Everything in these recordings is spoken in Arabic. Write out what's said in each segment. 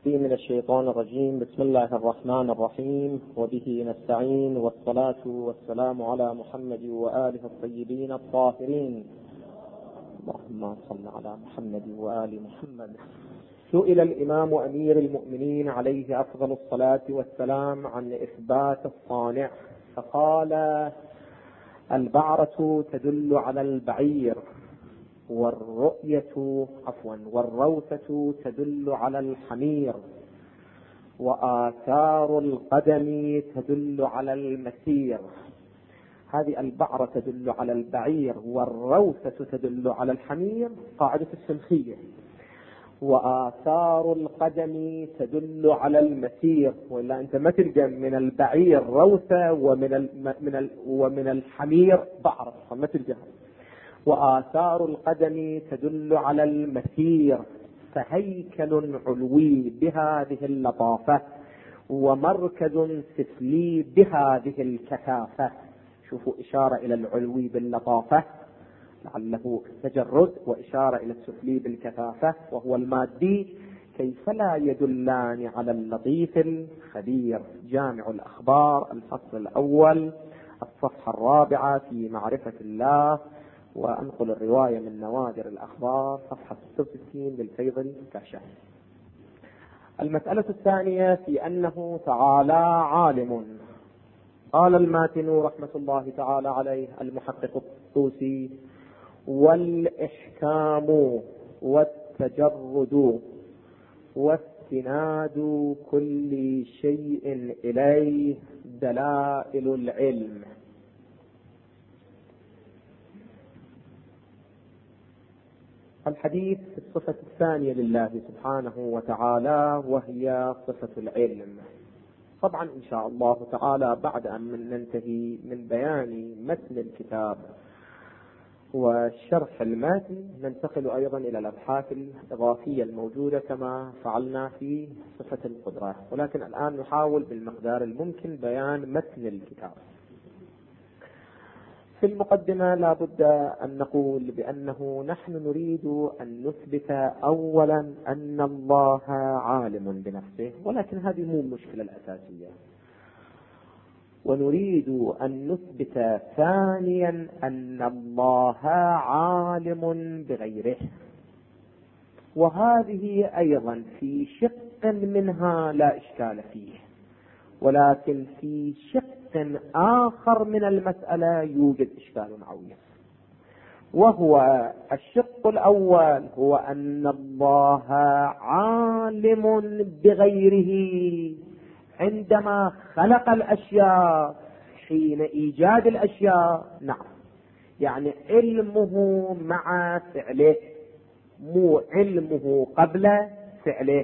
من الشيطان الرجيم. بسم الله الرحمن الرحيم، وبه نستعين، والصلاة والسلام على محمد وآله الطيبين الطاهرين. اللهم صل على محمد وآل محمد. سئل الإمام أمير المؤمنين عليه أفضل الصلاة والسلام عن إثبات الصانع، فقال: البعرة تدل على البعير، والروثة تدل على الحمير، وآثار القدم تدل على المسير. هذه البعرة تدل على البعير، والروثة تدل على الحمير، قاعدة السلخية. وآثار القدم تدل على المسير، وإلا أنت ما تلقى من البعير روثة ومن الحمير بعرة، ما تلقى. وآثار القدم تدل على المسير، فهيكل علوي بهذه اللطافة، ومركز سفلي بهذه الكثافة. شوفوا، إشارة إلى العلوي باللطافة لعله تجرد، وإشارة إلى السفلي بالكثافة وهو المادي. كيف لا يدلان على اللطيف الخبير؟ جامع الأخبار، الفصل الأول، الصفحة 4 في معرفة الله، وأنقل الرواية من نوادر الأخبار، صفحة 66 للفيض الكاشف. المسألة الثانية في أنه تعالى عالم. قال الماتن رحمة الله تعالى عليه المحقق الطوسي: والإحكام والتجرد واستناد كل شيء إليه دلائل العلم. الحديث في الصفة الثانية لله سبحانه وتعالى، وهي صفة العلم. طبعا إن شاء الله تعالى بعد أن ننتهي من بيان متن الكتاب وشرح المتن، ننتقل أيضا إلى الأبحاث الإضافية الموجودة كما فعلنا في صفة القدرة، ولكن الآن نحاول بالمقدار الممكن بيان متن الكتاب. في المقدمة لا بد أن نقول بأنه نحن نريد أن نثبت أولا أن الله عالم بنفسه، ولكن هذه مو المشكلة الأساسية. ونريد أن نثبت ثانيا أن الله عالم بغيره، وهذه أيضا في شق منها لا إشكال فيه، ولكن في شق آخر من المسألة يوجد إشكال عويص، وهو الشق الأول، هو أن الله عالم بغيره عندما خلق الأشياء، حين إيجاد الأشياء. نعم، يعني علمه مع فعله، مو علمه قبل فعله.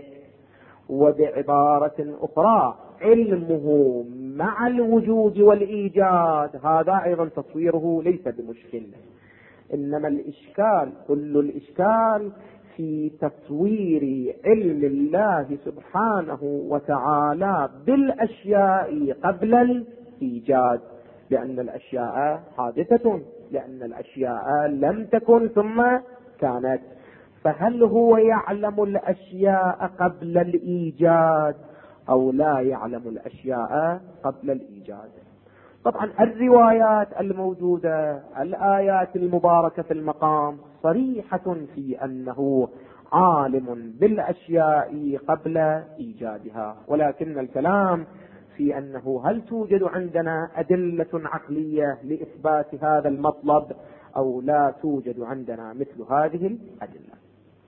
وبعبارة أخرى، علمه مع الوجود والإيجاد، هذا أيضا تصويره ليس بمشكل. إنما الإشكال، كل الإشكال في تصوير علم الله سبحانه وتعالى بالأشياء قبل الإيجاد، لأن الأشياء حادثة، لأن الأشياء لم تكن ثم كانت. فهل هو يعلم الأشياء قبل الإيجاد أو لا يعلم الأشياء قبل الإيجاد؟ طبعا الروايات الموجودة، الآيات المباركة في المقام صريحة في أنه عالم بالأشياء قبل إيجادها، ولكن الكلام في أنه هل توجد عندنا أدلة عقلية لإثبات هذا المطلب أو لا توجد عندنا مثل هذه الأدلة.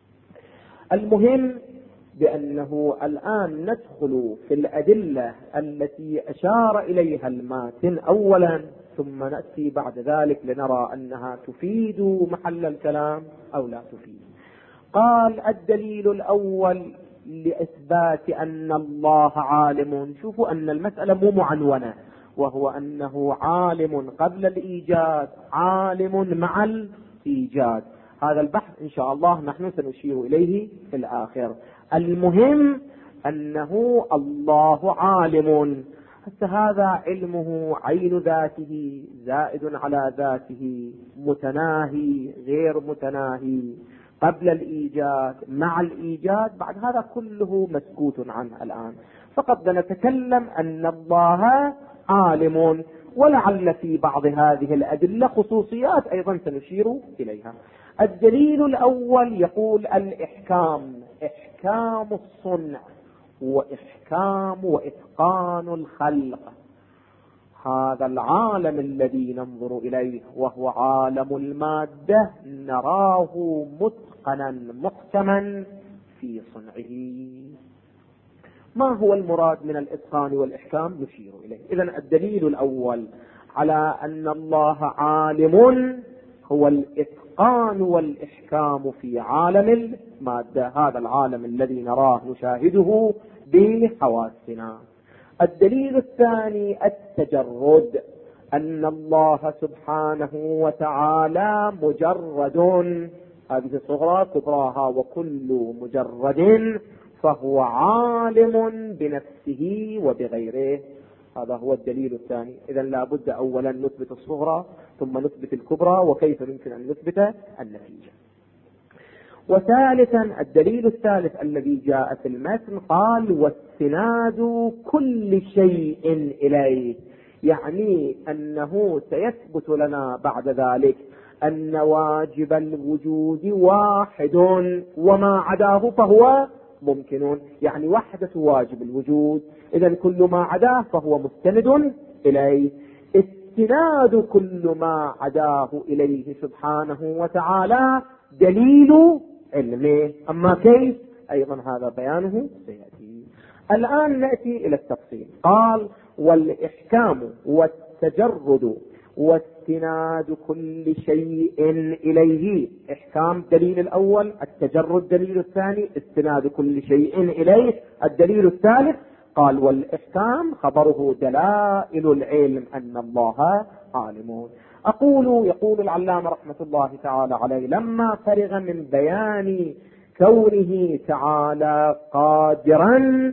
المهم بأنه الآن ندخل في الأدلة التي أشار إليها الماتن أولا، ثم نأتي بعد ذلك لنرى أنها تفيد محل الكلام أو لا تفيد. قال: الدليل الأول لإثبات أن الله عالم. شوفوا أن المسألة مو معنونة، وهو أنه عالم قبل الإيجاد، عالم مع الإيجاد. هذا البحث إن شاء الله نحن سنشير إليه في الآخر. المهم أنه الله عالم. هذا علمه عين ذاته، زائد على ذاته، متناهي غير متناهي، قبل الإيجاد، مع الإيجاد، بعد هذا كله مسكوت عنه الآن. فقد نتكلم أن الله عالم، ولعل في بعض هذه الأدلة خصوصيات أيضا سنشير إليها. الدليل الأول يقول الإحكام، إحكام الصنع وإحكام وإتقان الخلق. هذا العالم الذي ننظر إليه وهو عالم المادة نراه متقنا محكما في صنعه. ما هو المراد من الإتقان والإحكام؟ نشير إليه. إذن الدليل الأول على أن الله عالم هو الإتقان والإحكام في عالم المادة، هذا العالم الذي نراه نشاهده بحواسنا. الدليل الثاني التجرد، أن الله سبحانه وتعالى مجرد، هذه صغرى كبراها، وكل مجرد فهو عالم بنفسه وبغيره. هذا هو الدليل الثاني. إذن لا بد أولا نثبت الصغرى ثم نثبت الكبرى، وكيف يمكن أن نثبت النتيجة. وثالثا الدليل الثالث الذي جاء في المتن قال واستناد كل شيء إليه، يعني أنه سيثبت لنا بعد ذلك أن واجب الوجود واحد وما عداه فهو ممكن، يعني وحدة واجب الوجود، إذن كل ما عداه فهو مستند إليه. استناد كل ما عداه إليه سبحانه وتعالى دليل علمه، أما كيف أيضا هذا بيانه سيأتي. الآن نأتي إلى التفصيل. قال والإحكام والتجرد واستناد كل شيء إليه. إحكام دليل الأول، التجرد دليل الثاني، استناد كل شيء إليه الدليل الثالث. قال والإحكام خبره دلائل العلم أن الله عالم. يقول العلامة رحمة الله تعالى عليه لما فرغ من بيان كونه تعالى قادرا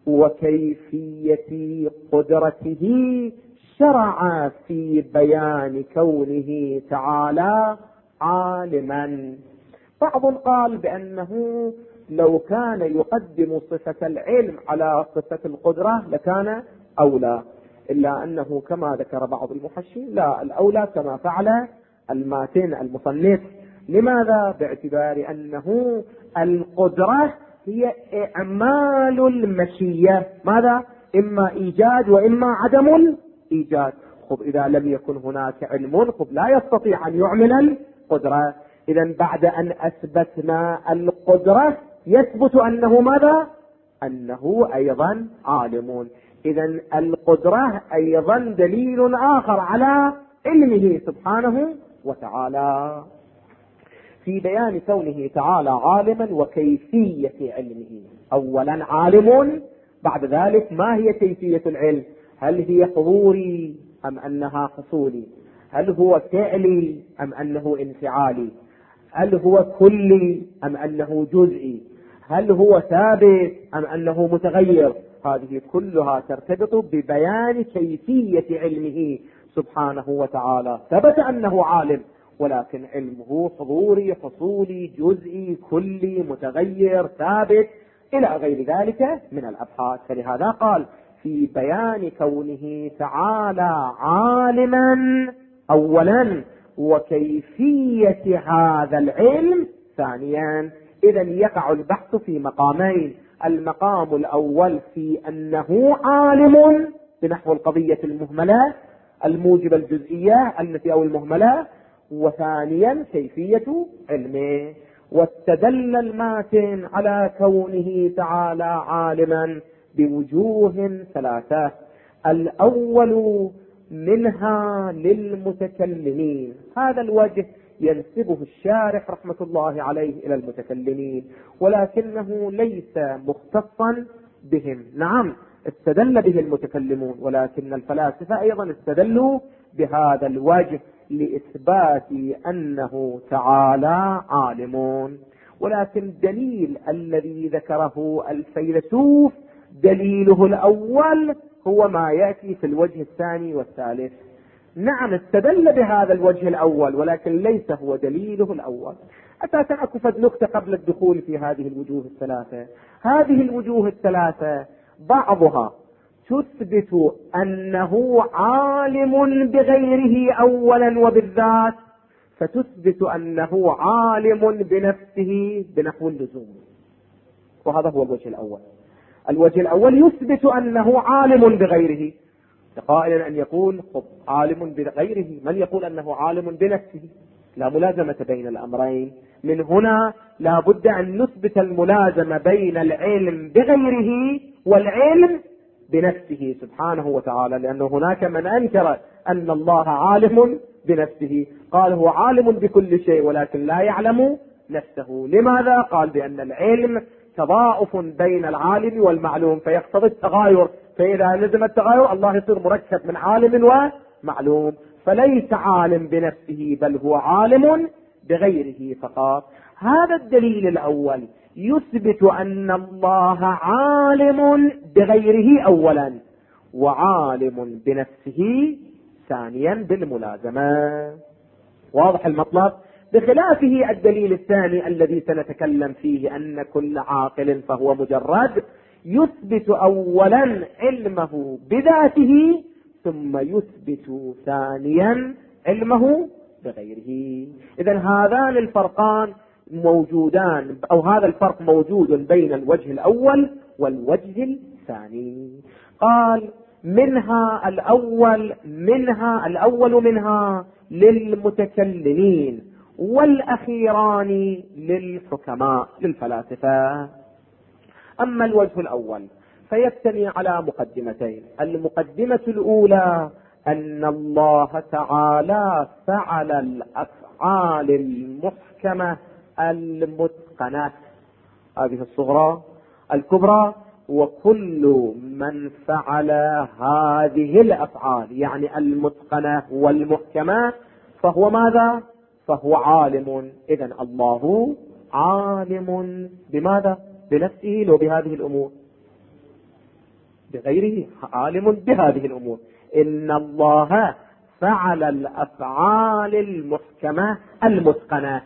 وكيفية قدرته، شرع في بيان كونه تعالى عالما. بعض قال بأنه لو كان يقدم صفة العلم على صفة القدرة لكان أولى، إلا أنه كما ذكر بعض المحشين لا، الأولى كما فعل الماتن المصنف. لماذا؟ باعتبار أنه القدرة هي إعمال المشيئة، ماذا؟ إما إيجاد وإما عدم الإيجاد. إذا لم يكن هناك علم لا يستطيع أن يعمل القدرة. إذن بعد أن أثبتنا القدرة يثبت أنه ماذا؟ أنه أيضا عالم. إذن القدرة أيضا دليل آخر على علمه سبحانه وتعالى في بيان كونه تعالى عالما وكيفية علمه. أولا عالم، بعد ذلك ما هي كيفية العلم؟ هل هي حضوري أم أنها حصولي؟ هل هو فعلي أم أنه انفعالي؟ هل هو كلي أم أنه جزئي؟ هل هو ثابت أم أنه متغير؟ هذه كلها ترتبط ببيان كيفية علمه سبحانه وتعالى. ثبت أنه عالم، ولكن علمه حضوري حصولي جزئي كلي متغير ثابت إلى غير ذلك من الأبحاث. فلهذا قال في بيان كونه تعالى عالما أولا وكيفية هذا العلم ثانيا. إذن يقع البحث في مقامين: المقام الأول في أنه عالم بنحو القضية المهملة الموجبة الجزئية التي أو المهملة، وثانيا كيفية علمه. واستدل الماتن على كونه تعالى عالما بوجوه ثلاثة. الأول منها للمتكلمين، هذا الوجه ينسبه الشارح رحمة الله عليه إلى المتكلمين، ولكنه ليس مختصا بهم. نعم استدل به المتكلمون، ولكن الفلاسفة أيضا استدلوا بهذا الوجه لإثبات أنه تعالى عالمون. ولكن الدليل الذي ذكره الفيلسوف دليله الأول هو ما يأتي في الوجه الثاني والثالث. نعم استدل بهذا الوجه الأول، ولكن ليس هو دليله الأول. أساسا أكو فد نكتة قبل الدخول في هذه الوجوه الثلاثة. هذه الوجوه الثلاثة بعضها تثبت أنه عالم بغيره أولا وبالذات، فتثبت أنه عالم بنفسه بنحو اللزوم، وهذا هو الوجه الأول. الوجه الأول يثبت أنه عالم بغيره، قائل أن يقول عالم بغيره، من يقول أنه عالم بنفسه؟ لا ملازمة بين الأمرين. من هنا لا بد أن نثبت الملازمة بين العلم بغيره والعلم بنفسه سبحانه وتعالى، لأن هناك من أنكر أن الله عالم بنفسه، قال هو عالم بكل شيء ولكن لا يعلم نفسه. لماذا؟ قال بأن العلم تضاعف بين العالم والمعلوم فيقتضي التغاير، فإذا لزم التغاير الله يصير مركب من عالم ومعلوم، فليس عالم بنفسه بل هو عالم بغيره فقط. هذا الدليل الأول يثبت أن الله عالم بغيره أولا وعالم بنفسه ثانيا بالملازمة. واضح المطلب؟ بخلافه الدليل الثاني الذي سنتكلم فيه أن كل عاقل فهو مجرد، يثبت أولا علمه بذاته ثم يثبت ثانيا علمه بغيره. إذن هذان الفرقان موجودان، أو هذا الفرق موجود بين الوجه الأول والوجه الثاني. قال منها الأول منها للمتكلمين والأخيران للحكماء للفلاسفة. أما الوجه الأول فيبتني على مقدمتين. المقدمة الأولى أن الله تعالى فعل الأفعال المحكمة المتقنة، هذه الصغرى الكبرى، وكل من فعل هذه الأفعال يعني المتقنة والمحكمة فهو ماذا؟ فهو عالم. إذن الله عالم بماذا؟ بنفسه لو بهذه الأمور؟ بغيره عالم بهذه الأمور. إن الله فعل الأفعال المحكمة المتقنة،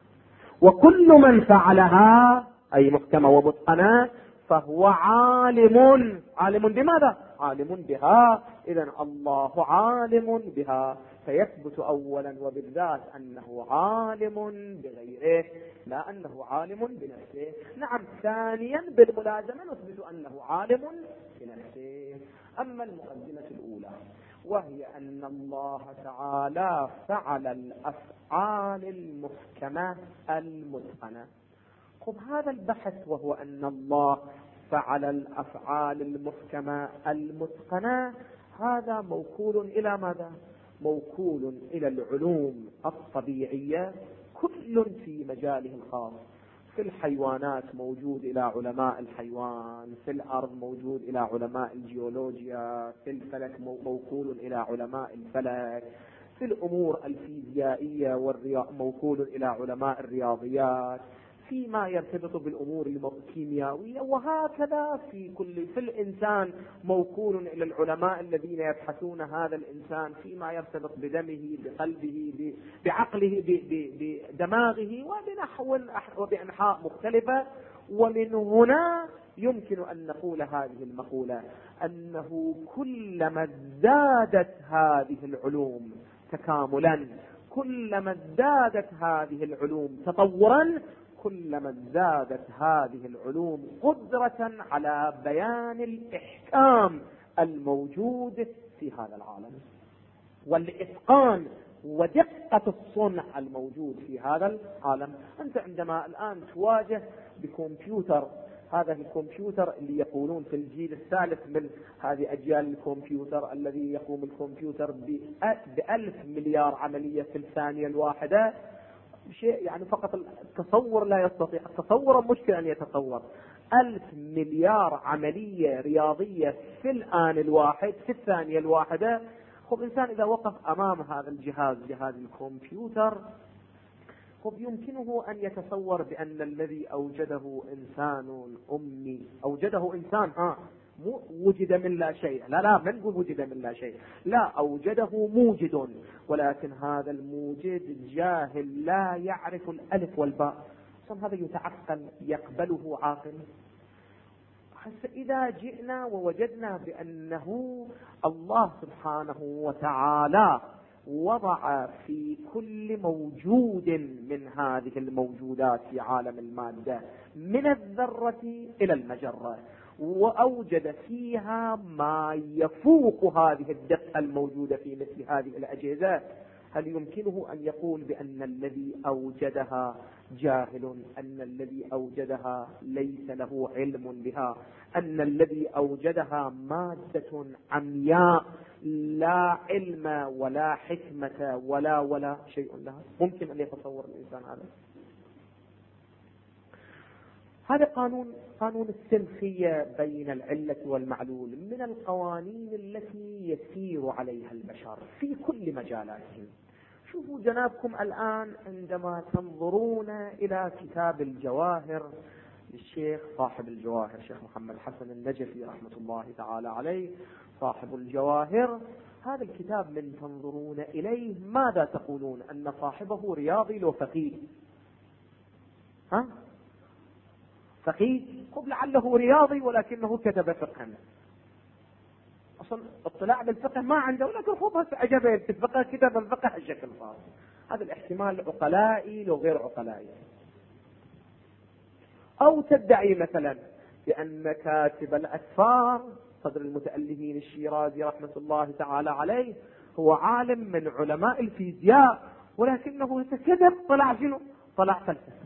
وكل من فعلها أي محكمة ومتقنة فهو عالم. عالم بماذا؟ عالم بها. إذن الله عالم بها، فيثبت أولا وبالذات أنه عالم بغيره لا أنه عالم بنفسه. نعم، ثانيا بالملازمة نثبت أنه عالم بنفسه. أما المقدمة الأولى وهي أن الله تعالى فعل الأفعال المحكمة المتقنة. خب هذا البحث وهو أن الله فعل الأفعال المحكمة المتقنة، هذا موكول إلى ماذا؟ موكول إلى العلوم الطبيعية كل في مجاله الخاص. في الحيوانات موجود إلى علماء الحيوان، في الأرض موجود إلى علماء الجيولوجيا، في الفلك موكول إلى علماء الفلك، في الأمور الفيزيائية موكول إلى علماء الرياضيات، فيما يرتبط بالأمور الكيميائية، وهكذا في الإنسان موكول إلى العلماء الذين يبحثون هذا الإنسان فيما يرتبط بدمه بقلبه بعقله بدماغه وبأنحاء مختلفة. ومن هنا يمكن أن نقول هذه المقولة أنه كلما ازدادت هذه العلوم تكاملا، كلما ازدادت هذه العلوم تطورا، كلما ازدادت هذه العلوم قدرة على بيان الإحكام الموجود في هذا العالم والإتقان ودقة الصنع الموجود في هذا العالم. أنت عندما الآن تواجه بكمبيوتر، هذا الكمبيوتر اللي يقولون في الجيل الثالث من هذه أجيال الكمبيوتر الذي يقوم الكمبيوتر ب1000 مليار عملية في الثانية الواحدة، شيء يعني فقط التصور لا يستطيع، التصور مشكلة أن يتصور 1000 مليار عملية رياضية في الآن الواحد في الثانية الواحدة. خب إنسان إذا وقف أمام هذا الجهاز، جهاز الكمبيوتر، خب يمكنه أن يتصور بأن الذي أوجده إنسان أمي، أوجده إنسان مو وجد من لا شيء، لا ما نقول وجد من لا شيء، لا، أوجده موجد، ولكن هذا الموجد جاهل لا يعرف الألف والباء. هذا يتعقل يقبله عاقل. إذا جئنا ووجدنا بأنه الله سبحانه وتعالى وضع في كل موجود من هذه الموجودات في عالم المادة من الذرة إلى المجرة، وأوجد فيها ما يفوق هذه الدقة الموجودة في مثل هذه الأجهزة، هل يمكنه أن يقول بأن الذي أوجدها جاهل، أن الذي أوجدها ليس له علم بها، أن الذي أوجدها مادة عمياء لا علم ولا حكمة ولا شيء لها؟ ممكن أن يتصور الإنسان هذا؟ هذا قانون السلخية بين العلة والمعلول من القوانين التي يسير عليها البشر في كل مجالاتهم. شوفوا جنابكم الآن عندما تنظرون إلى كتاب الجواهر للشيخ صاحب الجواهر شيخ محمد حسن النجفي رحمة الله تعالى عليه، صاحب الجواهر، هذا الكتاب من تنظرون إليه ماذا تقولون؟ أن صاحبه رياضي لو فقيه؟ فقيه؟ قل لعله رياضي ولكنه كتب فقها، أصلا اطلاع بالفقه ما عنده، ولكن خطها عجبه في الفقه، كتب الفقه الشكل صار. هذا الاحتمال عقلائي لو غير عقلائي. أو تدعي مثلا بأن كاتب الأسفار صدر المتألفين الشيرازي رحمة الله تعالى عليه هو عالم من علماء الفيزياء، ولكنه كذب، طلع شنو؟ طلع فلسفة.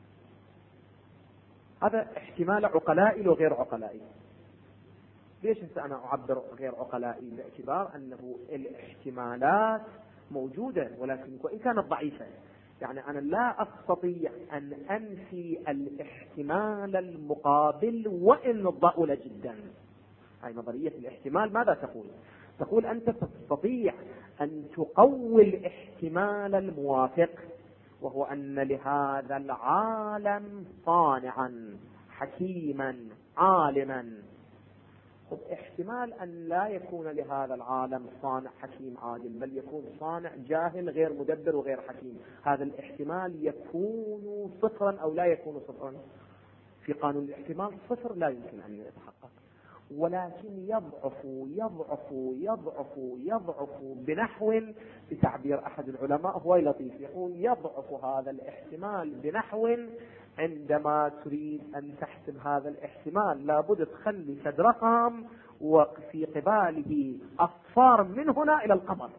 هذا احتمال عقلائي لو غير عقلائي. ليش أنا أعبر غير عقلائي؟ باعتبار أنه الاحتمالات موجودة، ولكن وإن كانت ضعيفة. يعني أنا لا أستطيع أن أنفي الاحتمال المقابل وإن ضئيل جدا. هاي نظرية الاحتمال ماذا تقول؟ تقول أنت تستطيع أن تقوي الاحتمال الموافق، وهو أن لهذا العالم صانعا حكيما عالما. احتمال أن لا يكون لهذا العالم صانع حكيم عادل، بل يكون صانع جاهل غير مدبر وغير حكيم. هذا الاحتمال يكون صفرا أو لا يكون صفرا؟ في قانون الاحتمال صفر لا يمكن أن يتحقق، ولكن يضعف يضعف يضعف يضعف بنحو، بتعبير أحد العلماء هو لطيف يقول يضعف هذا الاحتمال بنحو عندما تريد أن تحسب هذا الاحتمال لابد تخلي فد رقم وفي قباله أصفار من هنا إلى القمر.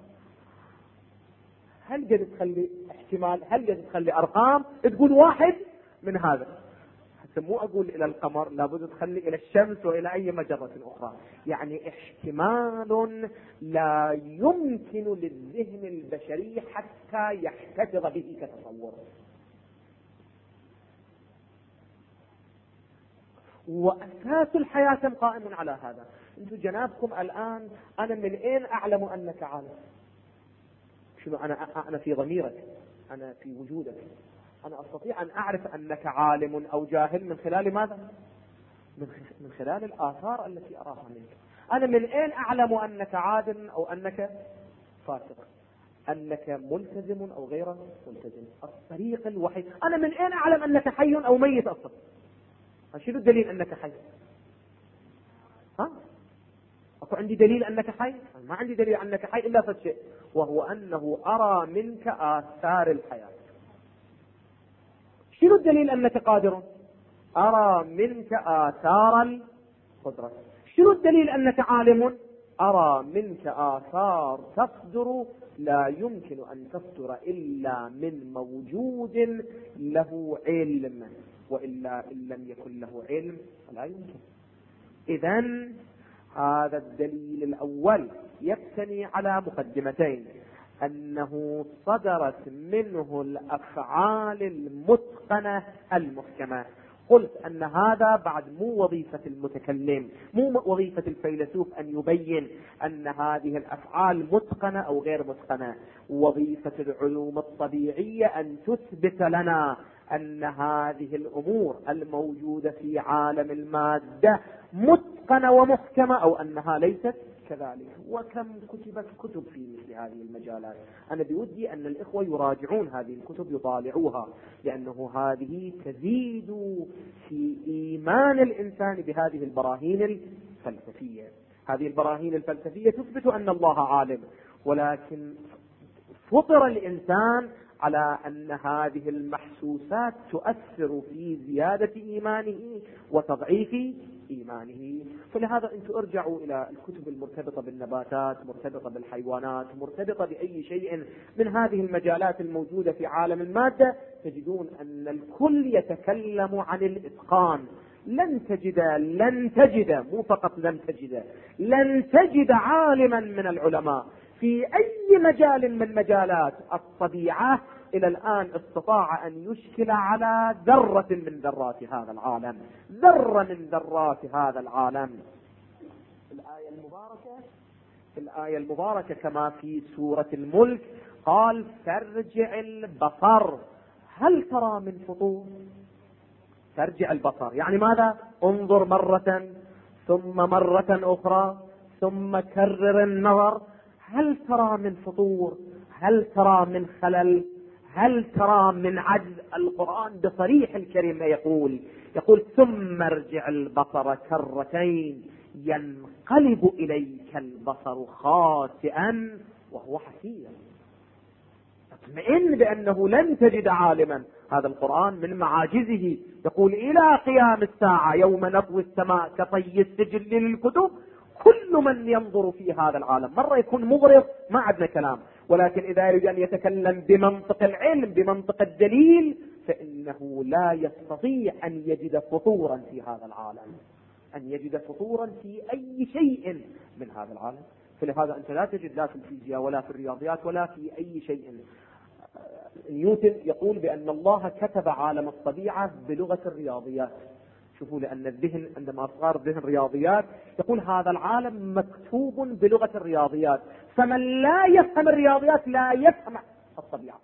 هل قد تخلي احتمال، هل قد تخلي أرقام تقول واحد من هذا؟ مو أقول إلى القمر، لابد تخلي إلى الشمس وإلى أي مجرة أخرى. يعني احتمال لا يمكن للذهن البشري حتى يحتفظ به كتصور. وأساس الحياة قائم على هذا. أنتم جنابكم الآن أنا من أين أعلم أنك عالم؟ شنو أنا في ضميرك، أنا في وجودك، أنا أستطيع أن أعرف أنك عالم أو جاهل من خلال ماذا؟ من خلال الآثار التي أراها منك. أنا من أين أعلم أنك عادل أو أنك فاسق، أنك ملتزم أو غير ملتزم؟ الطريق الوحيد. أنا من أين أعلم أنك حي أو ميت أصلا؟ شنو الدليل أنك حي؟ أكو عندي دليل أنك حي؟ ما عندي دليل أنك حي إلا فشيء، وهو أنه أرى منك آثار الحياة. شنو الدليل أنك قادر؟ أرى منك آثار القدرة. شنو الدليل أنك عالم؟ أرى منك آثار تصدر لا يمكن أن تصدر إلا من موجود له علم، وإلا إن لم يكن له علم فلا يمكن. إذن هذا الدليل الأول يبتني على مقدمتين: أنه صدرت منه الأفعال المتقنة المحكمة. قلت أن هذا بعد مو وظيفة المتكلم، مو وظيفة الفيلسوف أن يبين أن هذه الأفعال متقنة أو غير متقنة. وظيفة العلوم الطبيعية أن تثبت لنا أن هذه الأمور الموجودة في عالم المادة متقنة متقنة ومحكمة أو أنها ليست كذلك. وكم كتبت كتب في مثل هذه المجالات. أنا بودي أن الإخوة يراجعون هذه الكتب، يطالعوها، لأنه هذه تزيد في إيمان الإنسان بهذه البراهين الفلسفية. هذه البراهين الفلسفية تثبت أن الله عالم، ولكن فطر الإنسان على أن هذه المحسوسات تؤثر في زيادة إيمانه وتضعيف إيمانه. فلهذا أنتم ارجعوا إلى الكتب المرتبطة بالنباتات، مرتبطة بالحيوانات، مرتبطة بأي شيء من هذه المجالات الموجودة في عالم المادة، تجدون أن الكل يتكلم عن الإتقان. لن تجد مو فقط لن تجد عالما من العلماء في أي مجال من مجالات الطبيعة إلى الآن استطاع أن يشكل على ذرة من ذرات هذا العالم، ذرة من ذرات هذا العالم. الآية المباركة كما في سورة الملك قال: فارجع البصر هل ترى من فطور. ترجع البصر يعني ماذا؟ انظر مرة ثم مرة أخرى ثم كرر النظر. هل ترى من فطور؟ هل ترى من خلل؟ هل ترى من عجز؟ القرآن بصريح الكريم يقول ثم ارجع البصر كرتين ينقلب إليك البصر خاسئا وهو حسير. اطمئن بأنه لن تجد عالما. هذا القرآن من معاجزه يقول إلى قيام الساعة يوم نطوي السماء كطي السجل للكتب كل من ينظر في هذا العالم. مرة يكون مغرض ما عندنا كلام، ولكن إذا يريد أن يتكلم بمنطق العلم بمنطق الدليل فإنه لا يستطيع أن يجد فطورا في هذا العالم، أن يجد فطورا في أي شيء من هذا العالم. فلهذا أنت لا تجد لا في الفيزياء ولا في الرياضيات ولا في أي شيء. نيوتن يقول بأن الله كتب عالم الطبيعة بلغة الرياضيات. شوفوا، لأن الذهن عندما صار ذهن رياضيات يقول هذا العالم مكتوب بلغة الرياضيات، فمن لا يفهم الرياضيات لا يفهم الطبيعة.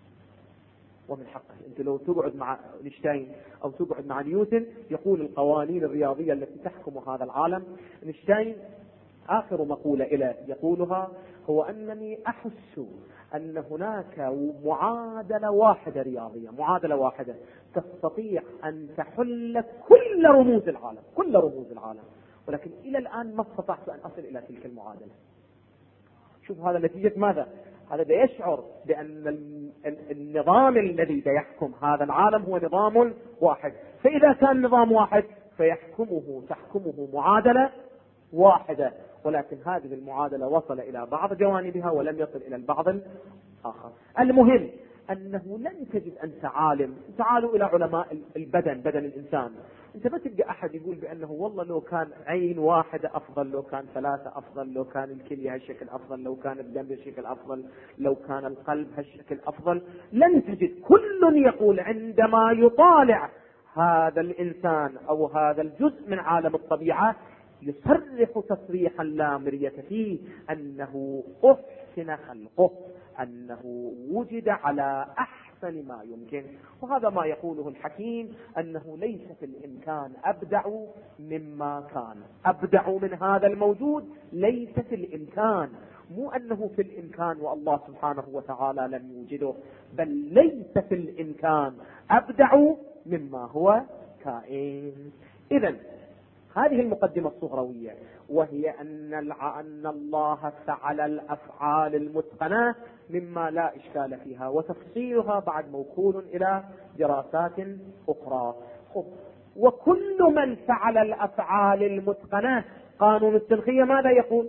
ومن حقه أنت لو تقعد مع اينشتاين أو تقعد مع نيوتن يقول القوانين الرياضية التي تحكم هذا العالم. اينشتاين آخر مقولة إلى يقولها هو أنني أحس أن هناك معادلة واحدة رياضية، معادلة واحدة تستطيع أن تحل كل رموز العالم، ولكن إلى الآن ما استطعت أن أصل إلى تلك المعادلة. شوف هذا نتيجة ماذا؟ هذا يشعر بأن النظام الذي يحكم هذا العالم هو نظام واحد، فإذا كان نظام واحد تحكمه معادلة واحدة، ولكن هذه المعادلة وصل إلى بعض جوانبها ولم يصل إلى البعض الآخر. المهم أنه لن تجد أنت عالم. تعالوا إلى علماء البدن، بدن الإنسان، أنت ما تلقى أحد يقول بأنه والله لو كان عين واحدة أفضل، لو كان ثلاثة أفضل، لو كان الكلية هالشكل أفضل، لو كان الدم هالشكل أفضل، لو كان القلب هالشكل أفضل. لن تجد. كل يقول عندما يطالع هذا الإنسان أو هذا الجزء من عالم الطبيعة يصرح تصريحا لا مرية فيه أنه أحسن خلقه، أنه وجد على أحسن ما يمكن. وهذا ما يقوله الحكيم أنه ليس في الإمكان أبدع مما كان، أبدع من هذا الموجود ليس في الإمكان. مو أنه في الإمكان والله سبحانه وتعالى لم يوجده، بل ليس في الإمكان أبدع مما هو كائن. إذن هذه المقدمة الصغروية، وهي أن الله فعل الأفعال المتقنة مما لا إشكال فيها، وتفصيلها بعد موكول إلى دراسات أخرى. وكل من فعل الأفعال المتقنة، قانون السنخية ماذا يقول؟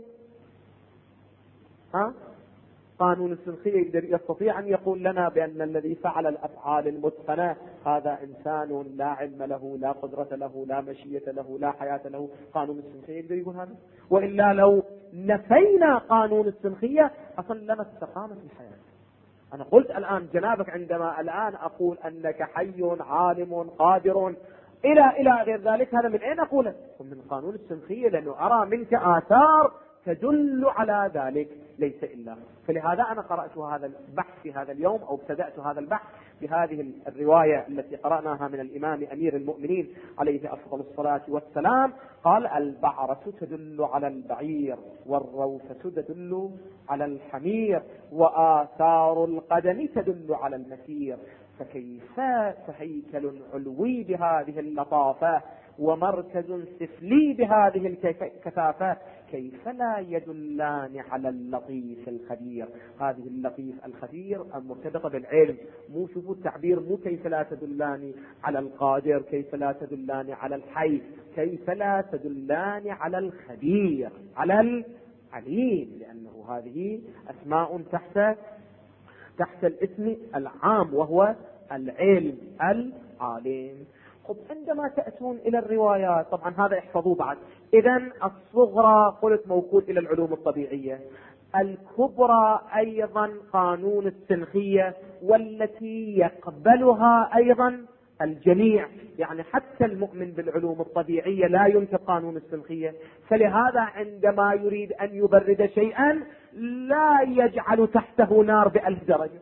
قانون السنخية يستطيع أن يقول لنا بأن الذي فعل الأفعال المتقنة هذا إنسان لا علم له، لا قدرة له، لا مشية له، لا حياة له. قانون السنخية يقدر يقول هذا؟ وإلا لو نفينا قانون السنخية أصلا لما استقامت الحياة. أنا قلت الآن جنابك عندما الآن أقول أنك حي عالم قادر إلى غير ذلك، هذا من أين أقوله؟ من قانون السنخية، لأنه أرى منك آثار تدل على ذلك ليس إلا. فلهذا أنا قرأت هذا البحث في هذا اليوم، أو ابتدأت هذا البحث بهذه الرواية التي قرأناها من الإمام أمير المؤمنين عليه أفضل الصلاة والسلام. قال: البعرة تدل على البعير، والروثة تدل على الحمير، وآثار القدم تدل على المسير. فكيف هيكل علوي بهذه اللطافة ومركز سفلي بهذه الكثافة كيف لا يدلان على اللطيف الخبير؟ هذه اللطيف الخبير المرتبطة بالعلم. مو شوفوا التعبير، مو كيف لا تدلان على القادر، كيف لا تدلان على الحي، كيف لا تدلان على الخبير، على العليم، لأنه هذه أسماء تحت الاسم العام وهو العلم العالم. خب عندما تأتون إلى الروايات، طبعا هذا احفظوه بعد. إذن الصغرى قلت موكول إلى العلوم الطبيعية، الكبرى أيضا قانون السنخية، والتي يقبلها أيضا الجميع، يعني حتى المؤمن بالعلوم الطبيعية لا ينكر قانون السنخية. فلهذا عندما يريد أن يبرد شيئا لا يجعل تحته نار ب1000 درجة،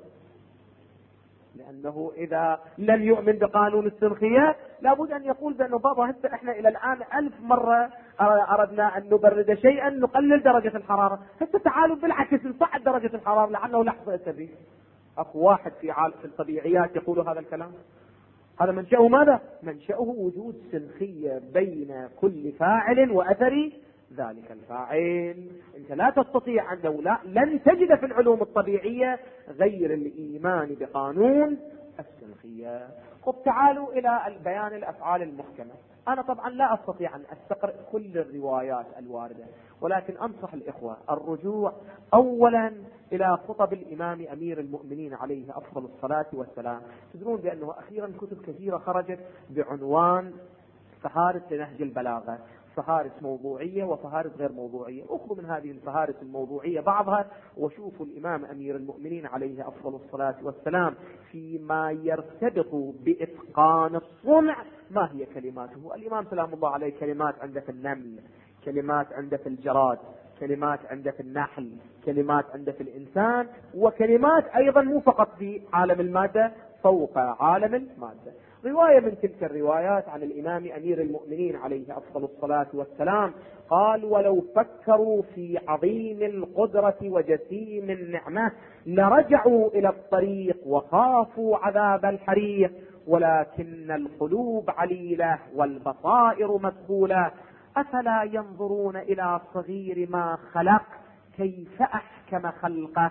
لأنه إذا لم يؤمن بقانون السنخية لابد أن يقول بأنه بابا هسه إحنا إلى الآن 1000 مرة أردنا أن نبرد شيئا نقلل درجة الحرارة، هسه تعالوا بالعكس نصعد درجة الحرارة لعله لحظة سري. أكو واحد في عالم الطبيعيات يقول هذا الكلام؟ هذا منشأه ماذا؟ منشأه وجود سنخية بين كل فاعل وأثر ذلك الفاعل. انت لا تستطيع انه لن تجد في العلوم الطبيعية غير الايمان بقانون السنخية. طب تعالوا الى البيان الافعال المحكمة. انا طبعا لا استطيع ان استقرأ كل الروايات الواردة، ولكن انصح الاخوة الرجوع اولا الى خطب الامام امير المؤمنين عليه افضل الصلاة والسلام. تدرون بانه اخيرا كتب كثيرة خرجت بعنوان فهارس لنهج البلاغة، فهارس موضوعية وفهارس غير موضوعية. اخذوا من هذه الفهارس الموضوعية بعضها وشوفوا الامام امير المؤمنين عليه افضل الصلاة والسلام فيما يرتبط باتقان الصنع ما هي كلماته. الامام سلام الله عليه كلمات عنده في النمل، كلمات عنده في الجراد، كلمات عنده في النحل، كلمات عنده في الانسان، وكلمات ايضا مو فقط في عالم المادة، فوق عالم المادة. رواية من تلك الروايات عن الإمام أمير المؤمنين عليه أفضل الصلاة والسلام قال: ولو فكروا في عظيم القدرة وجسيم النعمة لرجعوا إلى الطريق وخافوا عذاب الحريق، ولكن القلوب عليلة والبصائر مسبولة، أفلا ينظرون إلى صغير ما خلق كيف أحكم خلقه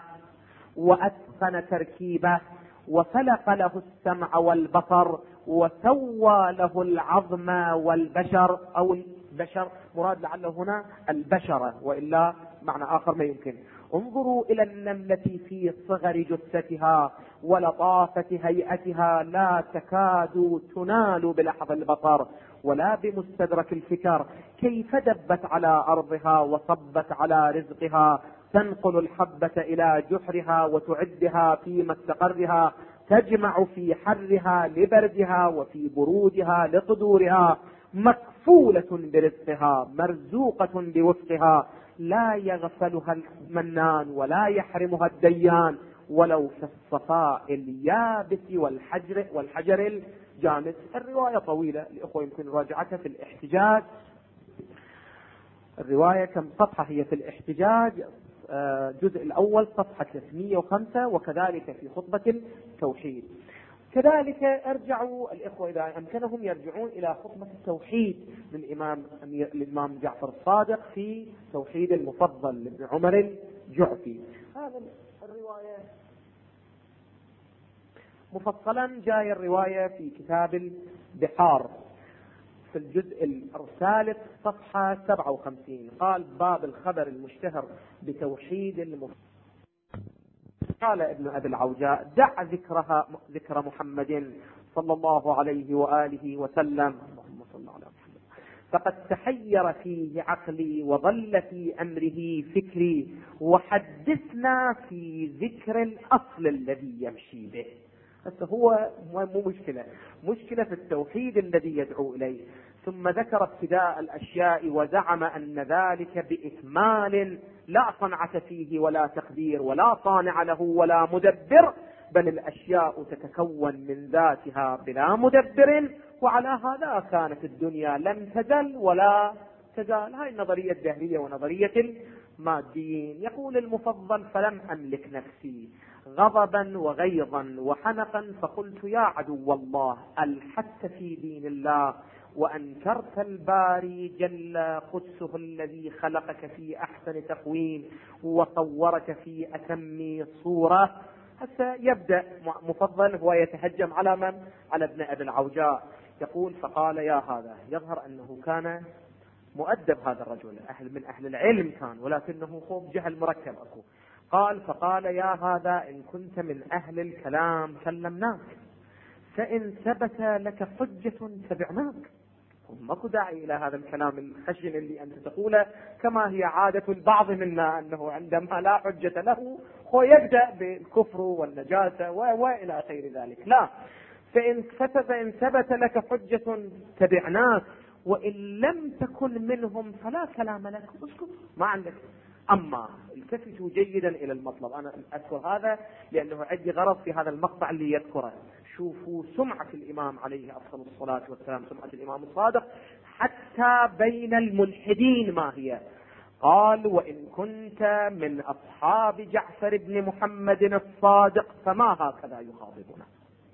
وأتقن تركيبه، وفلق له السمع والبصر، وسوى له العظم والبشر، أو البشر مراد لعله هنا البشرة وإلا معنى آخر ما يمكن. انظروا إلى النملة في صغر جثتها ولطافة هيئتها لا تكاد تنال بلحظ البصر ولا بمستدرك الفكر، كيف دبت على أرضها وصبت على رزقها، تنقل الحبة إلى جحرها وتعدها في مستقرها، تجمع في حرها لبردها وفي برودها لقدورها، مكفولة برزقها مرزوقة بوفقها، لا يغفلها المنان ولا يحرمها الديان ولو في الصفاء اليابس والحجر الجامد. الرواية طويلة، الأخوة يمكن راجعتها في الاحتجاج. الرواية كم صفحة هي في الاحتجاج؟ الجزء الأول صفحة 305، وكذلك في خطبة التوحيد. كذلك ارجعوا الإخوة إذا أمكنهم يرجعون إلى خطبة التوحيد للإمام جعفر الصادق في توحيد المفضل لابن عمر الجعفي. هذا الرواية مفصلا جاي الرواية في كتاب البحار في الجزء الثالث صفحة 57. قال: باب الخبر المشتهر بتوحيد المفضل. قال ابن أبي العوجاء: دع ذكر محمد صلى الله عليه وآله وسلم، اللهم صل على محمد، فقد تحير فيه عقلي وظل في أمره فكري، وحدثنا في ذكر الأصل الذي يمشي به. بس هو مو مشكلة في التوحيد الذي يدعو إليه. ثم ذكر ابتداء الأشياء وزعم أن ذلك بإكمال لا صنعة فيه ولا تقدير ولا صانع له ولا مدبر، بل الأشياء تتكون من ذاتها بلا مدبر، وعلى هذا كانت الدنيا لم تزل ولا تزال. هاي النظرية الدهرية ونظرية الماديين. يقول المفضل: فلم أملك نفسي غضبا وغيظا وحنقا فقلت يا عدو الله ألحدت في دين الله وأنكرت الباري جل قدسه الذي خلقك في أحسن تقويم وصورك في أتم صورة. حتى يبدأ مفضل هو يتهجم على من؟ على ابن أبي العوجاء. يقول: فقال يا هذا، يظهر أنه كان مؤدب هذا الرجل، من أهل العلم كان، ولكنه خوف جهل مركب أكو. قال: فقال يا هذا إن كنت من أهل الكلام كلمناك، فإن ثبت لك حجة تبعناك. ماكو داعي إلى هذا الكلام الخشن اللي أنت تقوله، كما هي عادة البعض منا أنه عندما لا حجة له هو يبدأ بالكفر والنجاسة وإلى غير ذلك. لا، فإن ثبت لك حجة تبعناك، وإن لم تكن منهم فلا كلام لك، اسكت ما عندك. أما التفتوا جيدا إلى المطلب. أنا أذكر هذا لأنه عندي غرض في هذا المقطع اللي يذكره. شوفوا سمعة الإمام عليه أفضل الصلاة والسلام، سمعة الإمام الصادق حتى بين الملحدين ما هي. قال: وإن كنت من أصحاب جعفر بن محمد الصادق فما هكذا يخاطبنا.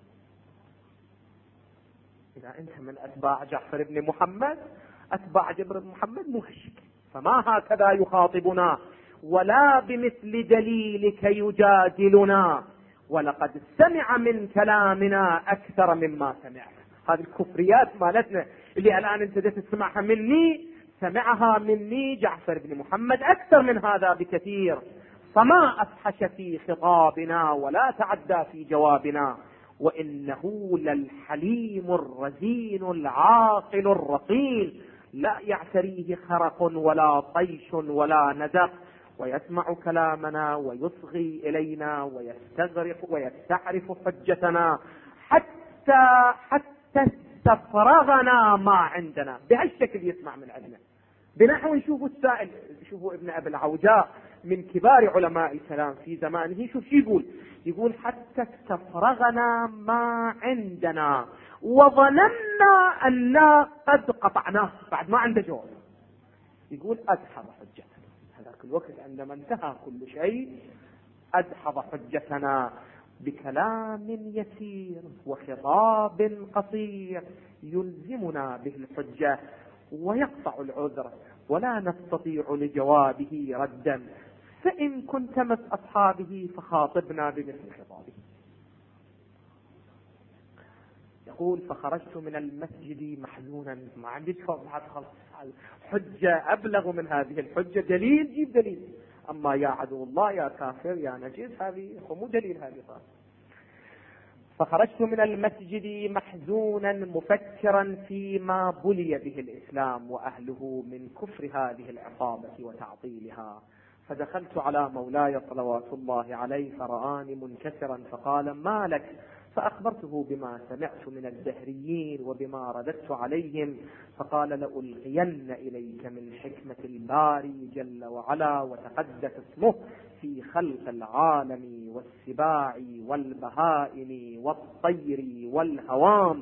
إذا أنت من أتباع جعفر بن محمد، أتباع جبر بن محمد، مو هالشكل، فما هكذا يخاطبنا ولا بمثل دليلك يجادلنا، ولقد سمع من كلامنا أكثر مما سمع. هذه الكفريات مالتنا اللي الآن انت تسمعها مني، سمعها مني جعفر بن محمد أكثر من هذا بكثير. فما أفحش في خطابنا ولا تعدى في جوابنا، وإنه للحليم الرزين العاقل الرصين، لا يعتريه خرق ولا طيش ولا ندق، ويسمع كلامنا ويصغي إلينا ويستغرق ويستعرف حجتنا حتى استفرغنا ما عندنا. بهالشكل يسمع من عندنا. بنحو نشوفوا السائل، شوفوا ابن أبي العوجاء من كبار علماء الكلام في زمانه، شوف شو يقول: حتى استفرغنا ما عندنا وظننا أننا قد قطعناه. بعد ما عنده جواب يقول: أدحض حجتنا. هذاك الوقت عندما انتهى كل شيء أدحض حجتنا بكلام يسير وخطاب قصير يلزمنا به الحجة ويقطع العذر، ولا نستطيع لجوابه ردا، فإن كنت من أصحابه فخاطبنا بمثل خطابه. يقول: فخرجت من المسجد محزونا، ما عندي جواب بعد، خلص حجة أبلغ من هذه الحجة، دليل جيب دليل. أما يا عدو الله يا كافر يا نجس، هذه مو دليل هذه خالص. فخرجت من المسجد محزونا مفكرا فيما بلي به الإسلام وأهله من كفر هذه العصابة وتعطيلها، فدخلت على مولاي صلوات الله عليه فرآني منكسرا فقال: ما لك؟ فأخبرته بما سمعت من الدهريين وبما رددت عليهم، فقال: لألقين إليك من حكمة الباري جل وعلا وتقدس اسمه في خلق العالم والسباع والبهائم والطير والهوام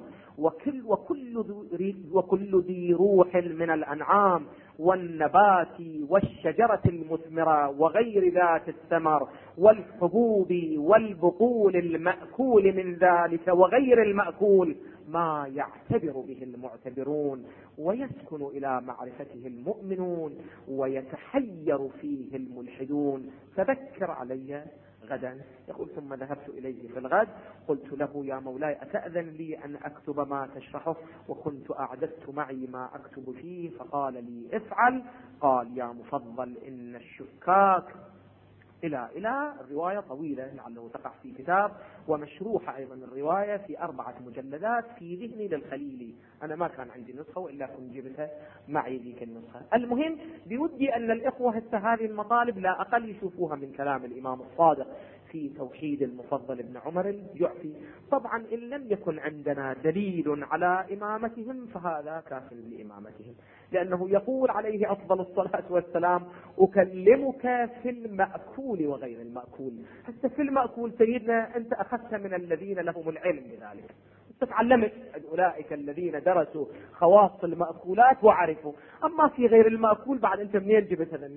وكل ذي روح من الأنعام والنبات والشجرة المثمرة وغير ذات الثمر والحبوب والبقول المأكول من ذلك وغير المأكول، ما يعتبر به المعتبرون ويسكن إلى معرفته المؤمنون ويتحير فيه الملحدون، فذكر علي غدا. يقول: ثم ذهبت إليه في الغد قلت له: يا مولاي أتأذن لي أن أكتب ما تشرحه؟ وكنت أعددت معي ما أكتب فيه. فقال لي: افعل. قال: يا مفضل إن الشكاك إلى الرواية طويلة لعله تقع في كتاب، ومشروحة أيضا الرواية في 4 مجلدات في ذهني للخليلي. أنا ما كان عندي نسخة وإلا كنت جبتها معي ذيك النسخة. المهم بودي أن الإخوة هذه المطالب لا أقل يشوفوها من كلام الإمام الصادق في توحيد المفضل ابن عمر الجعفي. طبعا إن لم يكن عندنا دليل على إمامتهم فهذا كاف لإمامتهم، لأنه يقول عليه أفضل الصلاة والسلام: أكلمك في المأكول وغير المأكول. حتى في المأكول سيدنا أنت أخذت من الذين لهم العلم بذلك، تعلمت أولئك الذين درسوا خواص المأكولات وعرفوا. أما في غير المأكول بعد أنت منين جبت هذا؟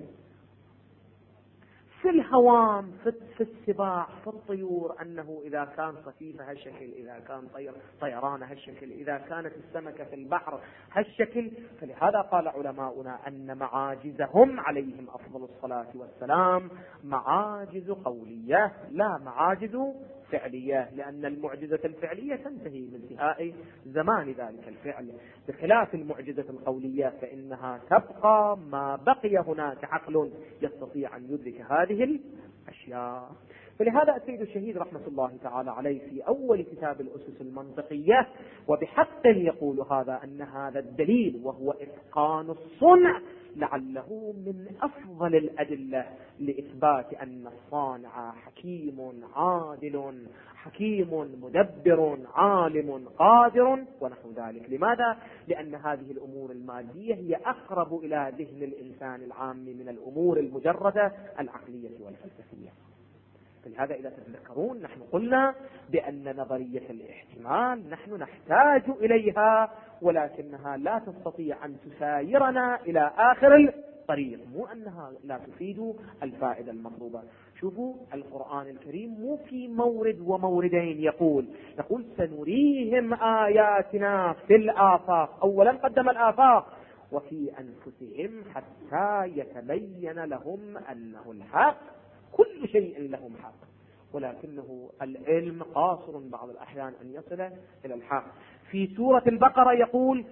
في الهوام، في السباع، في الطيور، أنه إذا كان خفيف هالشكل، إذا كان طيران هالشكل، إذا كانت السمكة في البحر هالشكل. فلهذا قال علماؤنا أن معاجزهم عليهم أفضل الصلاة والسلام معاجز قولية لا معاجز فعلية، لأن المعجزة الفعلية تنتهي بانتهاء زمان ذلك الفعل، بخلاف المعجزة القولية فإنها تبقى ما بقي هناك عقل يستطيع أن يدرك هذه الأشياء. فلهذا السيد الشهيد رحمة الله تعالى عليه في أول كتاب الأسس المنطقية وبحق يقول هذا أن هذا الدليل وهو إتقان الصنع لعله من أفضل الأدلة لإثبات أن الصانع حكيم عادل، حكيم مدبر عالم قادر ونحو ذلك. لماذا؟ لأن هذه الأمور المادية هي أقرب إلى ذهن الإنسان العام من الأمور المجردة العقلية والفلسفية. فلهذا إذا تتذكرون نحن قلنا بأن نظرية الاحتمال نحن نحتاج إليها، ولكنها لا تستطيع أن تسايرنا إلى آخر الطريق، مو أنها لا تفيد الفائدة المطلوبة. شوفوا القرآن الكريم مو في مورد وموردين يقول سنريهم آياتنا في الآفاق، أولا قدم الآفاق وفي أنفسهم حتى يتبين لهم أنه الحق، كل شيء لهم حق، ولكنه العلم قاصر بعض الأحيان أن يصل إلى الحق. في سورة البقرة يقول: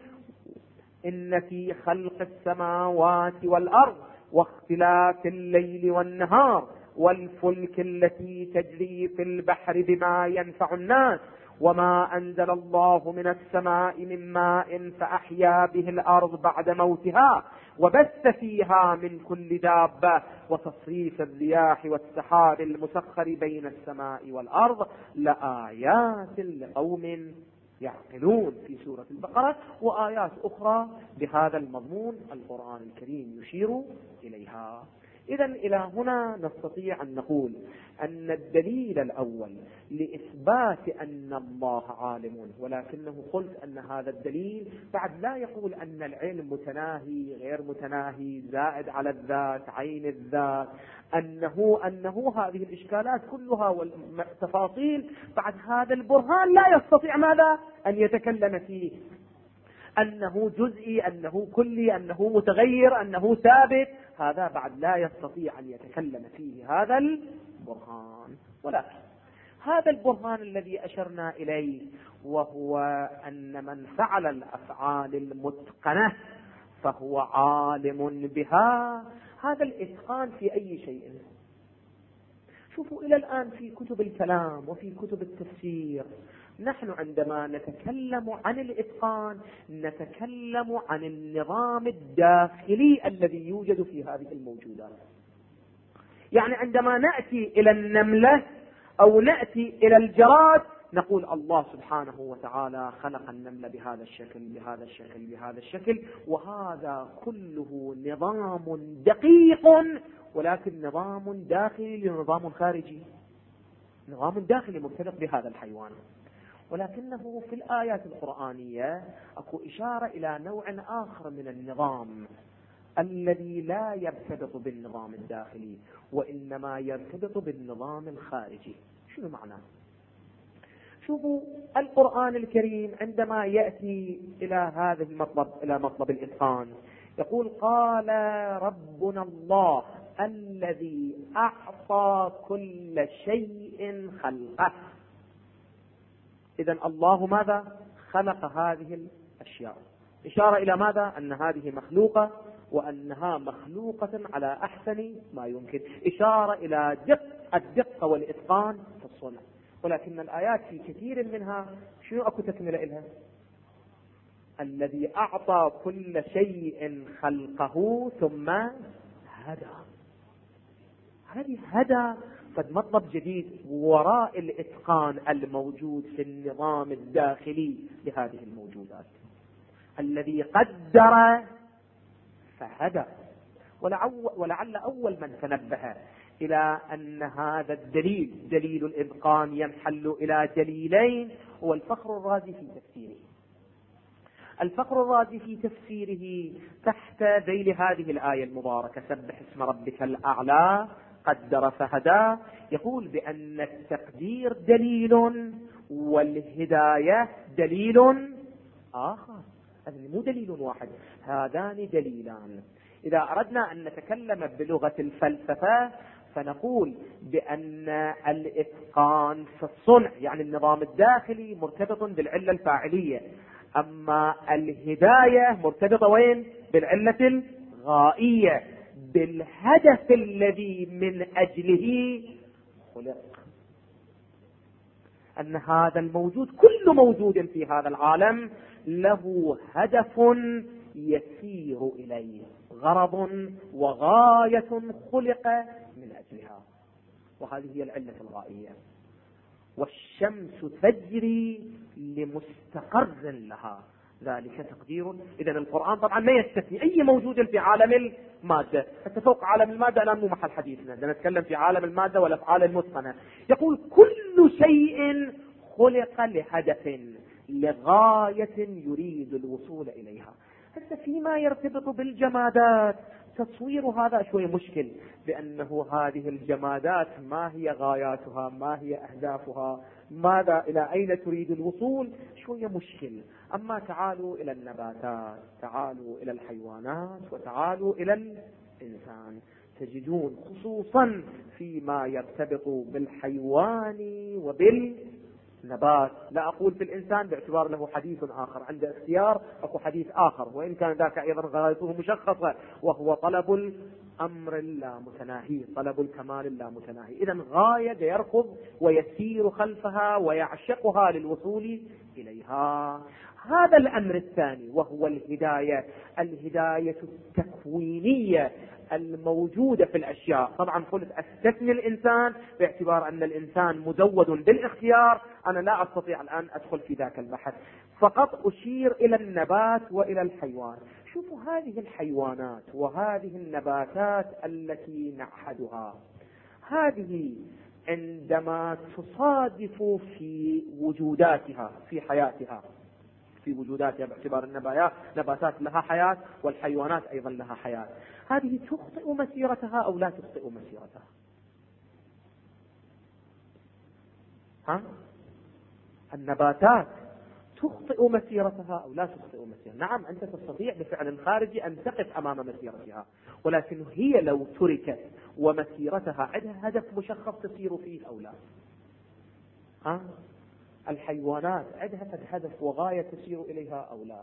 إن في خلق السماوات والأرض واختلاف الليل والنهار والفلك التي تجري في البحر بما ينفع الناس وما أنزل الله من السماء من ماء فأحيا به الأرض بعد موتها وبث فيها من كل دابة وتصريف الرياح والسحاب المسخر بين السماء والأرض لآيات لقوم يعقلون في سورة البقرة، وآيات أخرى بهذا المضمون القرآن الكريم يشير إليها. إذن إلى هنا نستطيع أن نقول أن الدليل الأول لإثبات أن الله عالم، ولكنه قلت أن هذا الدليل بعد لا يقول أن العلم متناهي غير متناهي زائد على الذات عين الذات، أنه هذه الإشكالات كلها والتفاصيل بعد هذا البرهان لا يستطيع ماذا أن يتكلم فيه، أنه جزئي، أنه كلي، أنه متغير، أنه ثابت، هذا بعد لا يستطيع أن يتكلم فيه هذا البرهان. ولكن هذا البرهان الذي أشرنا إليه وهو أن من فعل الأفعال المتقنة فهو عالم بها، هذا الإتقان في أي شيء. شوفوا إلى الآن في كتب الكلام وفي كتب التفسير نحن عندما نتكلم عن الإتقان نتكلم عن النظام الداخلي الذي يوجد في هذه الموجودات. يعني عندما نأتي إلى النملة أو نأتي إلى الجراد نقول الله سبحانه وتعالى خلق النمل بهذا الشكل بهذا الشكل بهذا الشكل، وهذا كله نظام دقيق، ولكن نظام داخلي لنظام خارجي، نظام داخلي مرتبط بهذا الحيوان. ولكنه في الآيات القرآنية أكو إشارة إلى نوع آخر من النظام الذي لا يرتبط بالنظام الداخلي وإنما يرتبط بالنظام الخارجي. شنو معناه؟ شوفوا القرآن الكريم عندما يأتي إلى هذا المطلب، إلى مطلب الإتقان، يقول: قال ربنا الله الذي أعطى كل شيء خلقه. إذن الله ماذا؟ خلق هذه الأشياء، إشارة إلى ماذا؟ أن هذه مخلوقة وأنها مخلوقة على أحسن ما يمكن، إشارة إلى الدقة والإتقان في الصنع. ولكن الآيات في كثير منها شنو أكو تكملة إلها؟ الذي أعطى كل شيء خلقه ثم هدى. هذه هدى، فد مطلب جديد وراء الإتقان الموجود في النظام الداخلي لهذه الموجودات، الذي قدر فهدى. ولعل أول من تنبه إلى أن هذا الدليل دليل الإتقان ينحل إلى دليلين هو الفخر الرازي في تفسيره. الفخر الرازي في تفسيره تحت ذيل هذه الآية المباركة سبح اسم ربك الأعلى قدر فهدى، يقول بأن التقدير دليل والهداية دليل آخر، هذا مو دليل واحد، هذان دليلان. إذا أردنا أن نتكلم بلغة الفلسفة فنقول بأن الإتقان في الصنع يعني النظام الداخلي مرتبط بالعلة الفاعلية، أما الهداية مرتبطة وين؟ بالعلة الغائية، بالهدف الذي من أجله خلق. أن هذا الموجود كل موجود في هذا العالم له هدف يسير إليه، غرض وغاية خلق من أجلها، وهذه هي العلة الغائية. والشمس تجري لمستقر لها، ذلك تقدير. إذن القرآن طبعا ما يستثني أي موجود في عالم المادة، حتى فوق عالم المادة الآن مو محل حديثنا، نتكلم في عالم المادة والأفعال المتقنة. يقول كل شيء خلق لهدف لغاية يريد الوصول إليها. حتى فيما يرتبط بالجمادات تصوير هذا شوية مشكل، بأنه هذه الجمادات ما هي غاياتها، ما هي أهدافها، ماذا إلى أين تريد الوصول، شوية مشكل. أما تعالوا إلى النباتات، تعالوا إلى الحيوانات، وتعالوا إلى الإنسان، تجدون خصوصا فيما يرتبط بالحيوان وبالنبات، لا أقول في الإنسان باعتبار له حديث آخر، عند اختيار أكو حديث آخر، وإن كان ذاك أيضا غايته مشخصة وهو طلب الأمر اللامتناهي، طلب الكمال اللامتناهي. إذن غاية يركض ويسير خلفها ويعشقها للوصول إليها. هذا الأمر الثاني وهو الهداية، الهداية التكوينية الموجودة في الأشياء. طبعا قلت أستثني الإنسان باعتبار أن الإنسان مزود بالاختيار، أنا لا أستطيع الآن أدخل في ذاك البحث، فقط أشير إلى النبات وإلى الحيوان. شوفوا هذه الحيوانات وهذه النباتات التي نعهدها، هذه عندما تصادف في وجوداتها في حياتها، في وجوداتها باعتبار النباتات لها حياة والحيوانات أيضا لها حياة، هذه تخطئ مسيرتها أو لا تخطئ مسيرتها؟ النباتات تخطئ مسيرتها أو لا تخطئ مسيرتها؟ نعم، أنت تستطيع بفعل خارجي أن تقف أمام مسيرتها، ولكن هي لو تركت ومسيرتها عندها هدف مشخص تسير فيه أو لا. الحيوانات عندها هدف وغاية تسير إليها أو لا؟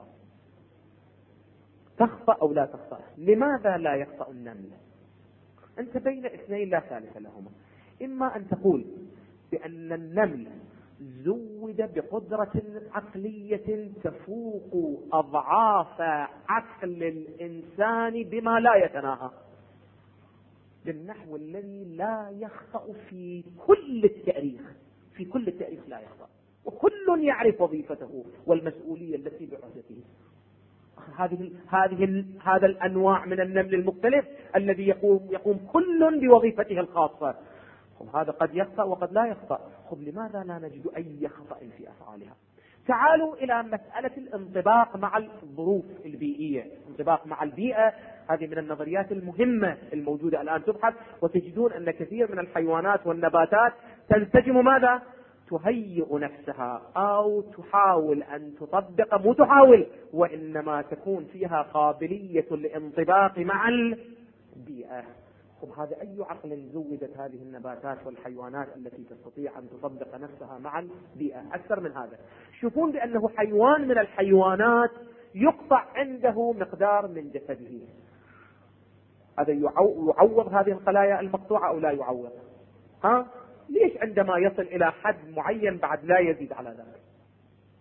تخطأ أو لا تخطأ؟ لماذا لا يخطأ النمل؟ أنت بين اثنين لا ثالث لهما، إما أن تقول بأن النمل زود بقدرة عقلية تفوق أضعاف عقل الإنسان بما لا يتناهى، بالنحو الذي لا يخطأ في كل التاريخ، في كل التاريخ لا يخطأ، وكل يعرف وظيفته والمسؤولية التي بعهدته. هذا الأنواع من النمل المختلف الذي يقوم كل بوظيفته الخاصة، هذا قد يخطأ وقد لا يخطأ. لماذا لا نجد أي خطأ في أفعالها؟ تعالوا إلى مسألة الانطباق مع الظروف البيئية، الانطباق مع البيئة، هذه من النظريات المهمة الموجودة الآن تبحث، وتجدون أن كثير من الحيوانات والنباتات تنسجم ماذا؟ تهيئ نفسها أو تحاول أن تطبق، مو تحاول وإنما تكون فيها قابلية الانطباق مع البيئة. هذا أي عقل زودت هذه النباتات والحيوانات التي تستطيع أن تطبق نفسها مع البيئة؟ أكثر من هذا، شوفون بأنه حيوان من الحيوانات يقطع عنده مقدار من جسده، هذا يعوض هذه الخلايا المقطوعة أو لا يعوض؟ ليش عندما يصل إلى حد معين بعد لا يزيد على ذلك؟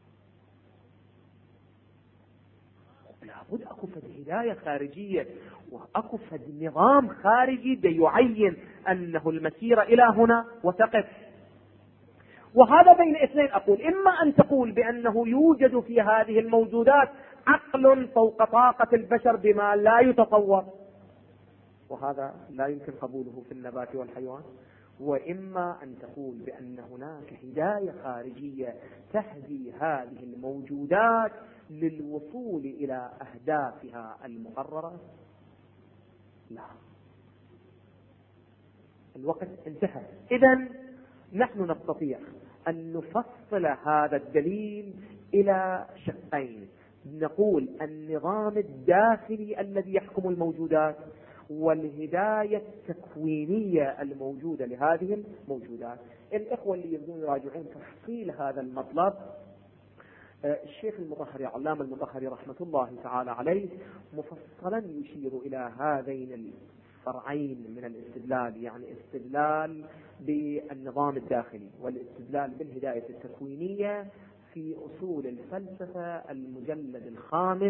لابد أكو هداية خارجية، وأكو نظام خارجي يعين أنه المسيرة إلى هنا وتقف. وهذا بين اثنين، أقول إما أن تقول بأنه يوجد في هذه الموجودات عقل فوق طاقة البشر بما لا يتصور، وهذا لا يمكن قبوله في النبات والحيوان، وإما أن تقول بأن هناك هداية خارجية تهدي هذه الموجودات للوصول إلى أهدافها المقررة. لا، الوقت انتهى. إذن نحن نستطيع أن نفصل هذا الدليل إلى شقين، نقول النظام الداخلي الذي يحكم الموجودات، والهداية التكوينية الموجودة لهذه الموجودات. الإخوة اللي يبدون يراجعون تفصيل هذا المطلب، الشيخ المطهري علامة المطهري رحمة الله تعالى عليه مفصلا يشير إلى هذين الفرعين من الاستدلال، يعني استدلال بالنظام الداخلي والاستدلال بالهداية التكوينية في أصول الفلسفة المجلد الخامس،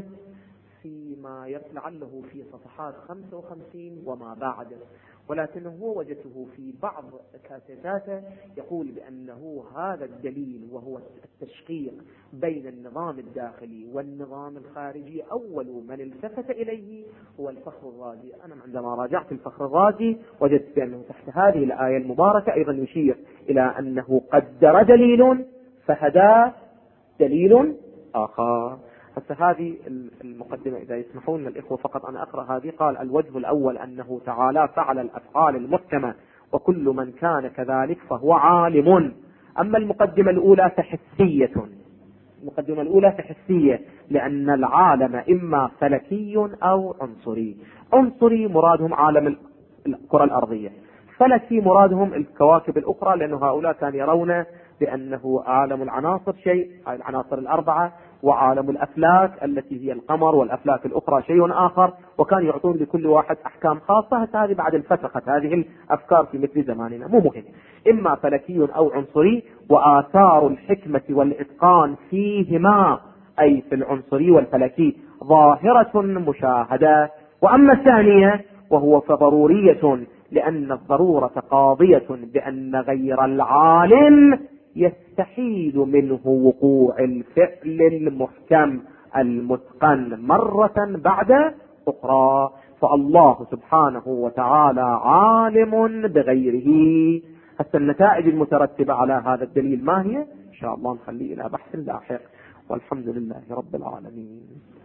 فيما لعله في صفحات 55 وما بعده. ولكنه هو وجدته في بعض كاتباته يقول بأنه هذا الدليل وهو التشقيق بين النظام الداخلي والنظام الخارجي أول من التفت إليه هو الفخر الرازي. أنا عندما راجعت الفخر الرازي وجدت بأنه تحت هذه الآية المباركة أيضا يشير إلى أنه قدر دليل فهدى دليل آخر. هسه هذه المقدمة إذا يسمحون الإخوة فقط أنا أقرأ هذه. قال: الوجه الأول أنه تعالى فعل الأفعال المحكمة وكل من كان كذلك فهو عالم. أما المقدمة الأولى فحسية، المقدمة الأولى فحسية، لأن العالم إما فلكي أو عنصري. عنصري مرادهم عالم الكرة الأرضية، فلكي مرادهم الكواكب الأخرى، لأن هؤلاء كانوا يرون بأنه عالم العناصر شيء، العناصر الأربعة، وعالم الأفلاك التي هي القمر والأفلاك الأخرى شيء آخر، وكان يعطون لكل واحد أحكام خاصة. هذه بعد انفتقت هذه الأفكار في مثل زماننا، مو مهم. إما فلكي أو عنصري، وآثار الحكمة والإتقان فيهما أي في العنصري والفلكي ظاهرة مشاهدة. وأما الثانية وهو فضرورية، لأن الضرورة قاضية بأن غير العالم يستحيل منه وقوع الفعل المحكم المتقن مرة بعد أخرى. فالله سبحانه وتعالى عالم بغيره. حتى النتائج المترتبة على هذا الدليل ما هي؟ إن شاء الله نخليه إلى بحث لاحق، والحمد لله رب العالمين.